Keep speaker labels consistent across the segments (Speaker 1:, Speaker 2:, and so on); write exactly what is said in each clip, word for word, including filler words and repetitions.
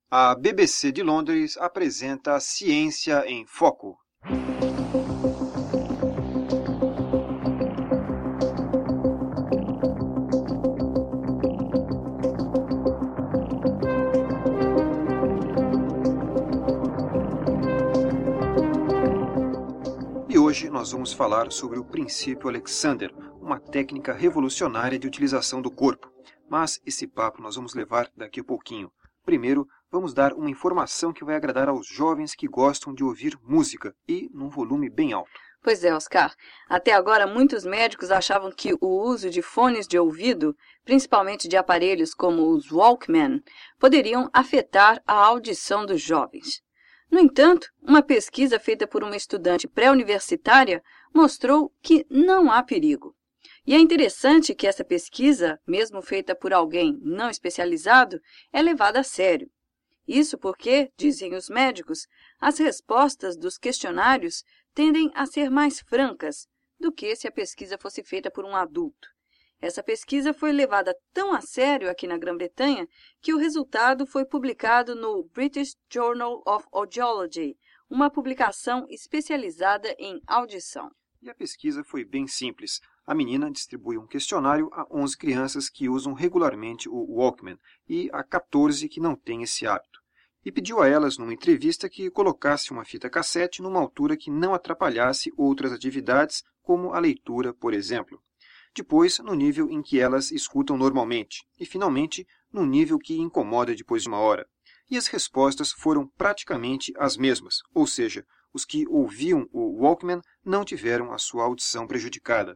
Speaker 1: A B B C de Londres apresenta Ciência em Foco. E hoje nós vamos falar sobre o princípio Alexander, uma técnica revolucionária de utilização do corpo. Mas esse papo nós vamos levar daqui a pouquinho. Primeiro, vamos dar uma informação que vai agradar aos jovens que gostam de ouvir música e num volume bem alto.
Speaker 2: Pois é, Oscar. Até agora, muitos médicos achavam que o uso de fones de ouvido, principalmente de aparelhos como os Walkman, poderiam afetar a audição dos jovens. No entanto, uma pesquisa feita por uma estudante pré-universitária mostrou que não há perigo. E é interessante que essa pesquisa, mesmo feita por alguém não especializado, é levada a sério. Isso porque, dizem os médicos, as respostas dos questionários tendem a ser mais francas do que se a pesquisa fosse feita por um adulto. Essa pesquisa foi levada tão a sério aqui na Grã-Bretanha que o resultado foi publicado no British Journal of Audiology, uma publicação especializada em audição.
Speaker 1: E a pesquisa foi bem simples. A menina distribui um questionário a onze crianças que usam regularmente o Walkman e a quatorze que não têm esse hábito. E pediu a elas, numa entrevista, que colocasse uma fita cassete numa altura que não atrapalhasse outras atividades, como a leitura, por exemplo. Depois, no nível em que elas escutam normalmente. E, finalmente, no nível que incomoda depois de uma hora. E as respostas foram praticamente as mesmas, ou seja, os que ouviam o Walkman não tiveram a sua audição prejudicada.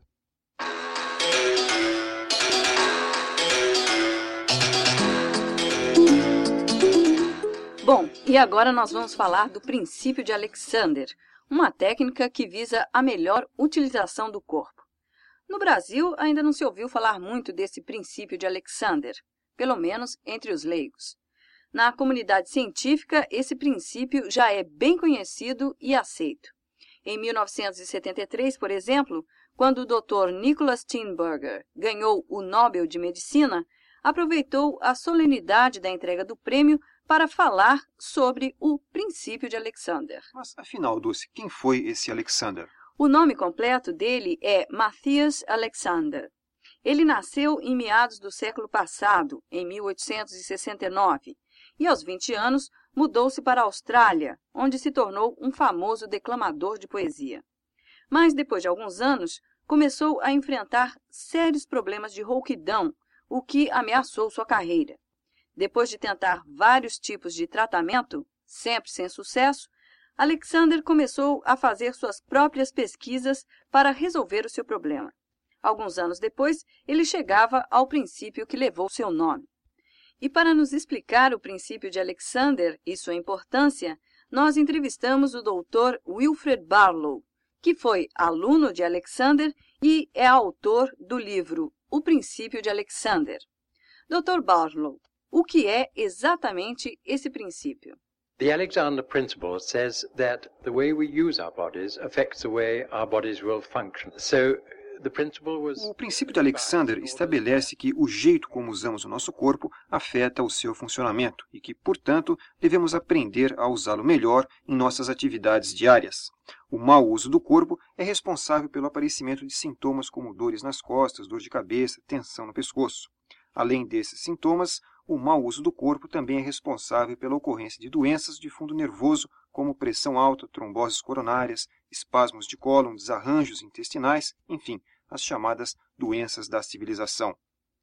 Speaker 2: Bom, e agora nós vamos falar do princípio de Alexander, uma técnica que visa a melhor utilização do corpo. No Brasil, ainda não se ouviu falar muito desse princípio de Alexander, pelo menos entre os leigos. Na comunidade científica, esse princípio já é bem conhecido e aceito. Em mil novecentos e setenta e três, por exemplo, quando o doutor Nicholas Steenburgen ganhou o Nobel de Medicina, aproveitou a solenidade da entrega do prêmio para falar sobre o princípio de Alexander.
Speaker 1: Mas, afinal, Dulce, quem foi esse Alexander?
Speaker 2: O nome completo dele é Matthias Alexander. Ele nasceu em meados do século passado, em mil oitocentos e sessenta e nove, e aos vinte anos mudou-se para a Austrália, onde se tornou um famoso declamador de poesia. Mas, depois de alguns anos, começou a enfrentar sérios problemas de rouquidão, o que ameaçou sua carreira. Depois de tentar vários tipos de tratamento, sempre sem sucesso, Alexander começou a fazer suas próprias pesquisas para resolver o seu problema. Alguns anos depois, ele chegava ao princípio que levou seu nome. E para nos explicar o princípio de Alexander e sua importância, nós entrevistamos o doutor Wilfred Barlow, que foi aluno de Alexander e é autor do livro O Princípio de Alexander. doutor Barlow, o que é exatamente esse princípio?
Speaker 3: The Alexander principle says that the way we use our bodies affects the way our bodies will function. So the principle was...
Speaker 1: O princípio de Alexander estabelece que o jeito como usamos o nosso corpo afeta o seu funcionamento e que, portanto, devemos aprender a usá-lo melhor em nossas atividades diárias. O mau uso do corpo é responsável pelo aparecimento de sintomas como dores nas costas, dor de cabeça, tensão no pescoço. Além desses sintomas, o mau uso do corpo também é responsável pela ocorrência de doenças de fundo nervoso, como pressão alta, tromboses coronárias, espasmos de cólon, desarranjos intestinais, enfim, as chamadas doenças da civilização.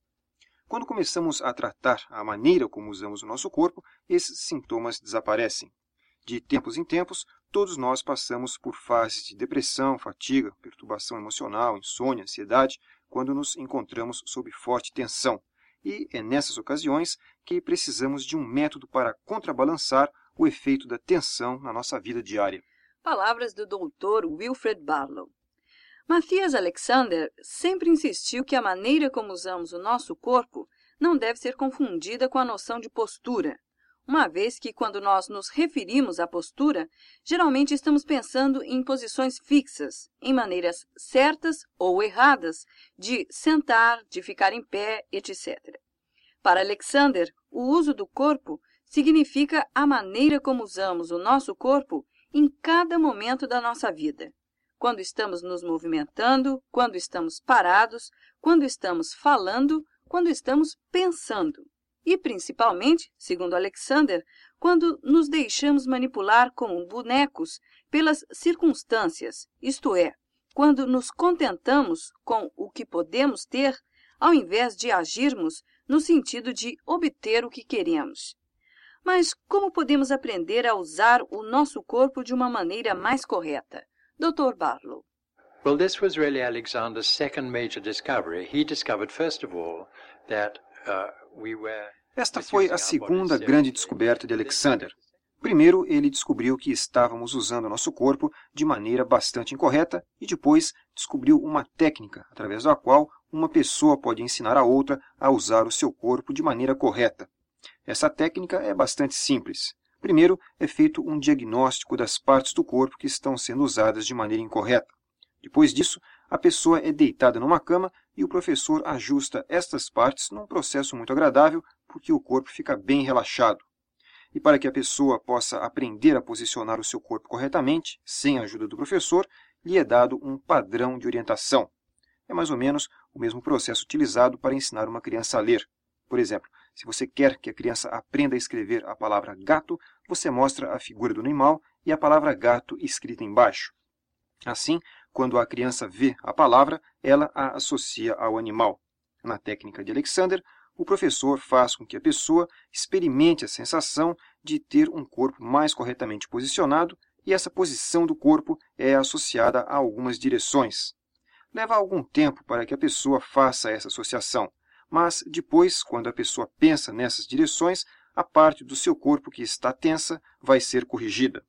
Speaker 1: Quando começamos a tratar a maneira como usamos o nosso corpo, esses sintomas desaparecem. De tempos em tempos, todos nós passamos por fases de depressão, fadiga, perturbação emocional, insônia, ansiedade, quando nos encontramos sob forte tensão. E é nessas ocasiões que precisamos de um método para contrabalançar o efeito da tensão na nossa vida diária.
Speaker 2: Palavras do doutor Wilfred Barlow. Matthias Alexander sempre insistiu que a maneira como usamos o nosso corpo não deve ser confundida com a noção de postura, uma vez que, quando nós nos referimos à postura, geralmente estamos pensando em posições fixas, em maneiras certas ou erradas de sentar, de ficar em pé, etcétera. Para Alexander, o uso do corpo significa a maneira como usamos o nosso corpo em cada momento da nossa vida. Quando estamos nos movimentando, quando estamos parados, quando estamos falando, quando estamos pensando. E, principalmente, segundo Alexander, quando nos deixamos manipular como bonecos pelas circunstâncias, isto é, quando nos contentamos com o que podemos ter, ao invés de agirmos no sentido de obter o que queremos. Mas como podemos aprender a usar o nosso corpo de uma maneira mais correta? doutor Barlow.
Speaker 3: Well, this was really Alexander's second major discovery. He discovered, first of all, that uh, we were
Speaker 1: Esta foi a segunda grande descoberta de Alexander. Primeiro, ele descobriu que estávamos usando nosso corpo de maneira bastante incorreta e depois descobriu uma técnica através da qual uma pessoa pode ensinar a outra a usar o seu corpo de maneira correta. Essa técnica é bastante simples. Primeiro, é feito um diagnóstico das partes do corpo que estão sendo usadas de maneira incorreta. Depois disso, a pessoa é deitada numa cama e o professor ajusta estas partes num processo muito agradável, porque o corpo fica bem relaxado. E para que a pessoa possa aprender a posicionar o seu corpo corretamente, sem a ajuda do professor, lhe é dado um padrão de orientação. É mais ou menos o mesmo processo utilizado para ensinar uma criança a ler. Por exemplo, se você quer que a criança aprenda a escrever a palavra gato, você mostra a figura do animal e a palavra gato escrita embaixo. Assim, quando a criança vê a palavra, ela a associa ao animal. Na técnica de Alexander, o professor faz com que a pessoa experimente a sensação de ter um corpo mais corretamente posicionado e essa posição do corpo é associada a algumas direções. Leva algum tempo para que a pessoa faça essa associação, mas depois, quando a pessoa pensa nessas direções, a parte do seu corpo que está tensa vai ser corrigida.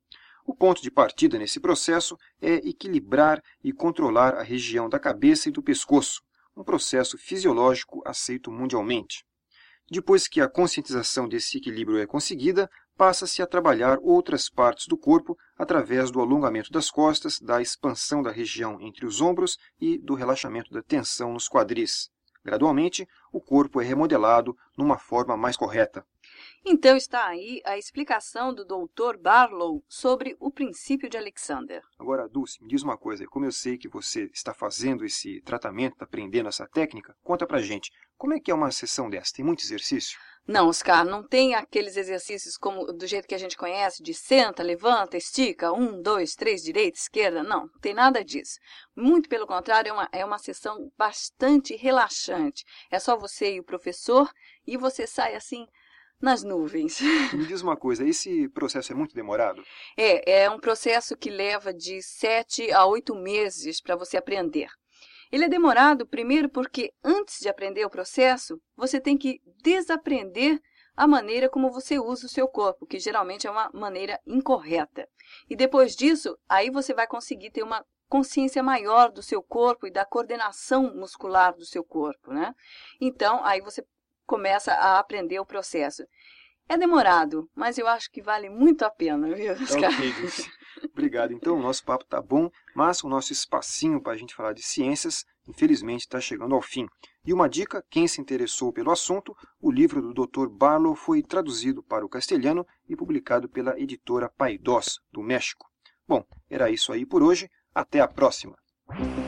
Speaker 1: O ponto de partida nesse processo é equilibrar e controlar a região da cabeça e do pescoço, um processo fisiológico aceito mundialmente. Depois que a conscientização desse equilíbrio é conseguida, passa-se a trabalhar outras partes do corpo através do alongamento das costas, da expansão da região entre os ombros e do relaxamento da tensão nos quadris. Gradualmente, o corpo é remodelado numa forma mais correta.
Speaker 2: Então está aí a explicação do doutor Barlow sobre o princípio de Alexander.
Speaker 1: Agora, Dulce, me diz uma coisa. Como eu sei que você está fazendo esse tratamento, aprendendo essa técnica, conta pra gente. Como é que é uma sessão dessa? Tem muito exercício?
Speaker 2: Não, Oscar, não tem aqueles exercícios como do jeito que a gente conhece, de senta, levanta, estica, um, dois, três, direita, esquerda. Não, não tem nada disso. Muito pelo contrário, é uma, é uma sessão bastante relaxante. É só você e o professor e você sai assim nas nuvens.
Speaker 1: Me diz uma coisa, esse processo é muito demorado?
Speaker 2: É, é um processo que leva de sete a oito meses para você aprender. Ele é demorado primeiro porque antes de aprender o processo, você tem que desaprender a maneira como você usa o seu corpo, que geralmente é uma maneira incorreta. E depois disso, aí você vai conseguir ter uma consciência maior do seu corpo e da coordenação muscular do seu corpo, né? Então, aí você começa a aprender o processo. É demorado, mas eu acho que vale muito a pena, viu, Oscar?
Speaker 1: Ok, Dulce. Obrigado. Então, o nosso papo tá bom, mas o nosso espacinho para a gente falar de ciências, infelizmente, está chegando ao fim. E uma dica, quem se interessou pelo assunto, o livro do doutor Barlow foi traduzido para o castelhano e publicado pela editora Paidós, do México. Bom, era isso aí por hoje. Até a próxima!